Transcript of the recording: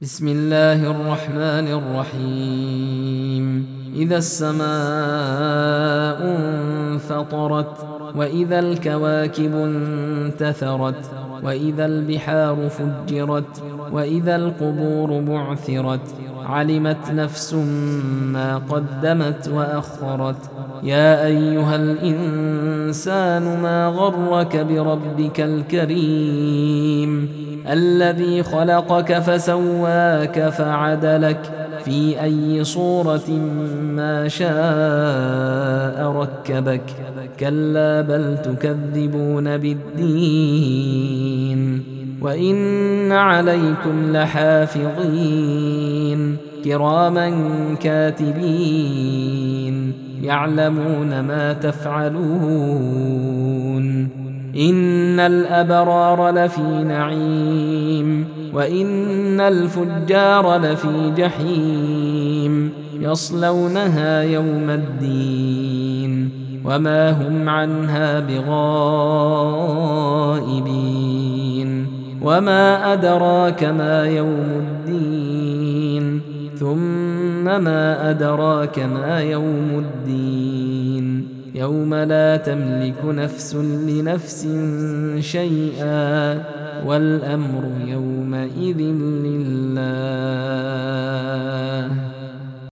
بسم الله الرحمن الرحيم. إذا السماء انفطرت، وإذا الكواكب انتثرت، وإذا البحار فجرت، وإذا القبور بعثرت، علمت نفس ما قدمت وأخرت. يا أيها الإنسان ما غرك بربك الكريم الذي خلقك فسواك فعدلك في أي صورة ما شاء ركبك. كلا بل تكذبون بالدين، وإن عليكم لحافظين كراما كاتبين يعلمون ما تفعلون. إن الأبرار لفي نعيم، وإن الفجار لفي جحيم يصلونها يوم الدين وما هم عنها بغائبين. وما أدراك ما يوم الدين، ثم ما أدراك ما يوم الدين. يوم لا تملك نفس لنفس شيئا، والأمر يومئذ لله.